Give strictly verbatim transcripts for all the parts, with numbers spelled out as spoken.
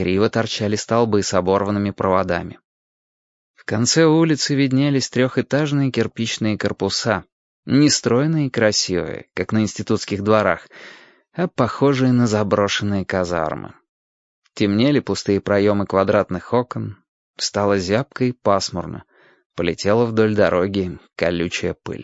Криво торчали столбы с оборванными проводами. В конце улицы виднелись трехэтажные кирпичные корпуса, не стройные и красивые, как на институтских дворах, а похожие на заброшенные казармы. Темнели пустые проемы квадратных окон, стало зябко и пасмурно, полетела вдоль дороги колючая пыль.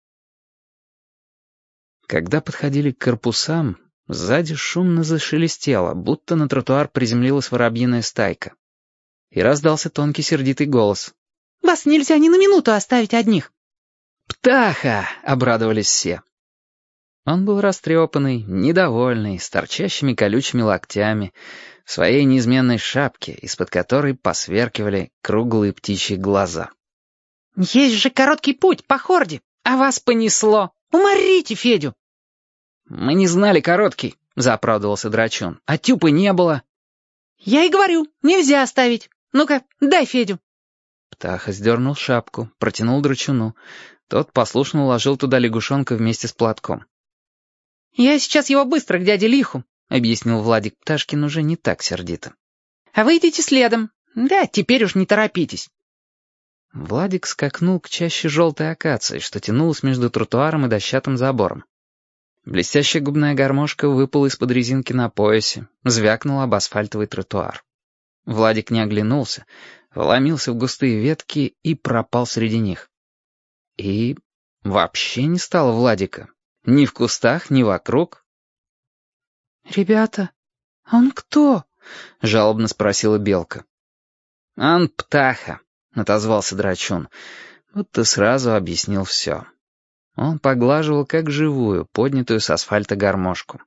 Когда подходили к корпусам, сзади шумно зашелестело, будто на тротуар приземлилась воробьиная стайка. И раздался тонкий сердитый голос. «Вас нельзя ни на минуту оставить одних!» «Птаха!» — обрадовались все. Он был растрепанный, недовольный, с торчащими колючими локтями, в своей неизменной шапке, из-под которой посверкивали круглые птичьи глаза. «Есть же короткий путь по хорде, а вас понесло! Уморите Федю!» «Мы не знали короткий», — заоправдывался Драчун, — «а тюпы не было». «Я и говорю, нельзя оставить. Ну-ка, дай Федю». Птаха сдернул шапку, протянул Драчуну. Тот послушно уложил туда лягушонка вместе с платком. «Я сейчас его быстро к дяде Лиху», — объяснил Владик Пташкин уже не так сердито. «А вы идите следом. Да, теперь уж не торопитесь». Владик скакнул к чаще желтой акации, что тянулась между тротуаром и дощатым забором. Блестящая губная гармошка выпала из-под резинки на поясе, звякнула об асфальтовый тротуар. Владик не оглянулся, вломился в густые ветки и пропал среди них. И вообще не стало Владика. Ни в кустах, ни вокруг. «Ребята, он кто?» — жалобно спросила Белка. «Он Птаха», — отозвался Драчун, будто сразу объяснил все. Он поглаживал как живую, поднятую с асфальта гармошку.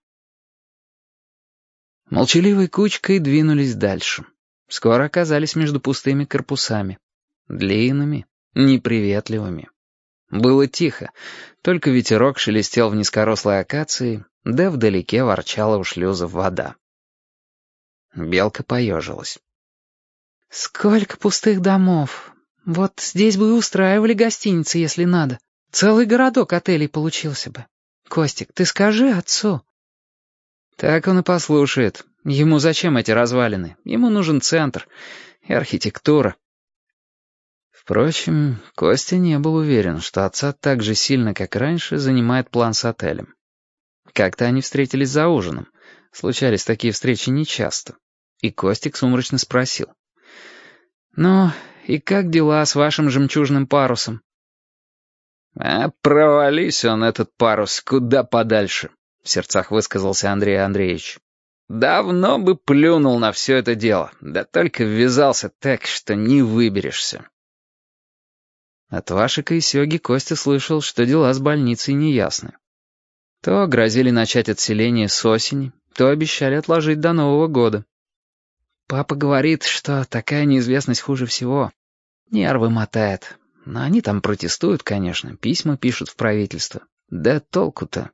Молчаливой кучкой двинулись дальше. Скоро оказались между пустыми корпусами. Длинными, неприветливыми. Было тихо, только ветерок шелестел в низкорослой акации, да вдалеке ворчала у шлюзов вода. Белка поежилась. «Сколько пустых домов! Вот здесь бы и устраивали гостиницы, если надо. Целый городок отелей получился бы. Костик, ты скажи отцу». Так он и послушает. Ему зачем эти развалины? Ему нужен центр и архитектура. Впрочем, Костя не был уверен, что отца так же сильно, как раньше, занимает план с отелем. Как-то они встретились за ужином. Случались такие встречи нечасто. И Костик сумрачно спросил. «Ну, и как дела с вашим жемчужным парусом?» «А провались он, этот парус, куда подальше», — в сердцах высказался Андрей Андреевич. «Давно бы плюнул на все это дело, да только ввязался так, что не выберешься». От Вашика и Сёги Костя слышал, что дела с больницей неясны. То грозили начать отселение с осени, то обещали отложить до Нового года. Папа говорит, что такая неизвестность хуже всего. Нервы мотает. Но они там протестуют, конечно, письма пишут в правительство. Да толку-то?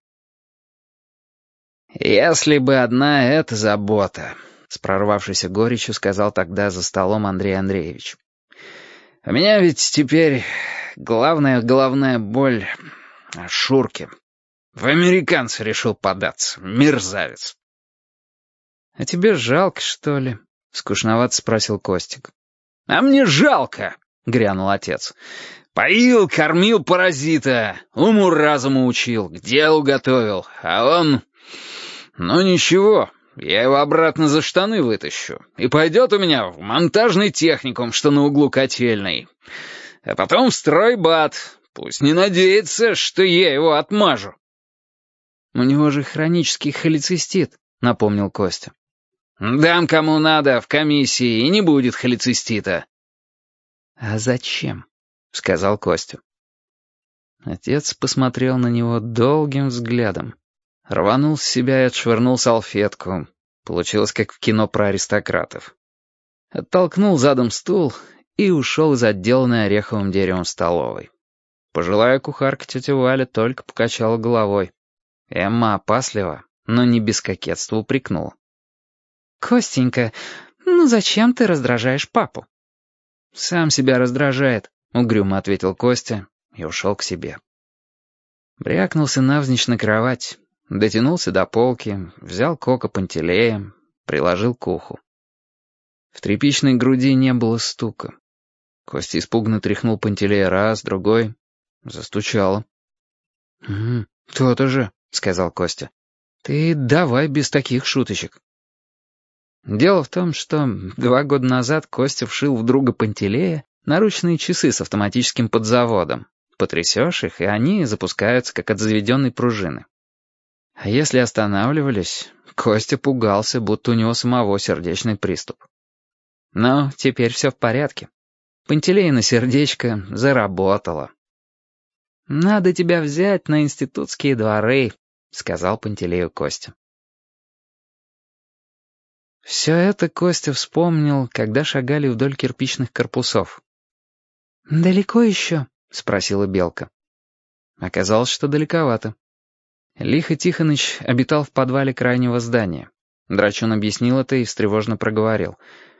«Если бы одна эта забота», — с прорвавшейся горечью сказал тогда за столом Андрей Андреевич. «У меня ведь теперь главная головная боль о Шурке. В американцы решил податься, мерзавец». «А тебе жалко, что ли?» — скучновато спросил Костик. «А мне жалко!» — грянул отец. «Поил, кормил паразита, уму-разуму учил, к делу готовил, а он... Ну ничего, я его обратно за штаны вытащу, и пойдет у меня в монтажный техникум, что на углу Котельной, а потом в стройбат, пусть не надеется, что я его отмажу». «У него же хронический холецистит», — напомнил Костя. «Дам кому надо в комиссии, и не будет холецистита». «А зачем?» — сказал Костя. Отец посмотрел на него долгим взглядом. Рванул с себя и отшвырнул салфетку. Получилось, как в кино про аристократов. Оттолкнул задом стул и ушел из отделанной ореховым деревом столовой. Пожилая кухарка тетя Валя только покачала головой. Эмма опасливо, но не без кокетства упрекнула. «Костенька, ну зачем ты раздражаешь папу?» «Сам себя раздражает», — угрюмо ответил Костя и ушел к себе. Брякнулся навзничь на кровать, дотянулся до полки, взял кока Пантелея, приложил к уху. В тряпичной груди не было стука. Костя испуганно тряхнул Пантелея раз, другой. Застучало. «Угу, то-то же», — сказал Костя. «Ты давай без таких шуточек». Дело в том, что два года назад Костя вшил в друга Пантелея наручные часы с автоматическим подзаводом. Потрясешь их, и они запускаются, как от заведенной пружины. А если останавливались, Костя пугался, будто у него самого сердечный приступ. Но теперь все в порядке. Пантелеина сердечко заработало. «Надо тебя взять на институтские дворы», — сказал Пантелею Костя. Все это Костя вспомнил, когда шагали вдоль кирпичных корпусов. «Далеко еще?» — спросила Белка. Оказалось, что далековато. Лихо Тихоныч обитал в подвале крайнего здания. Драчун объяснил это и встревожно проговорил.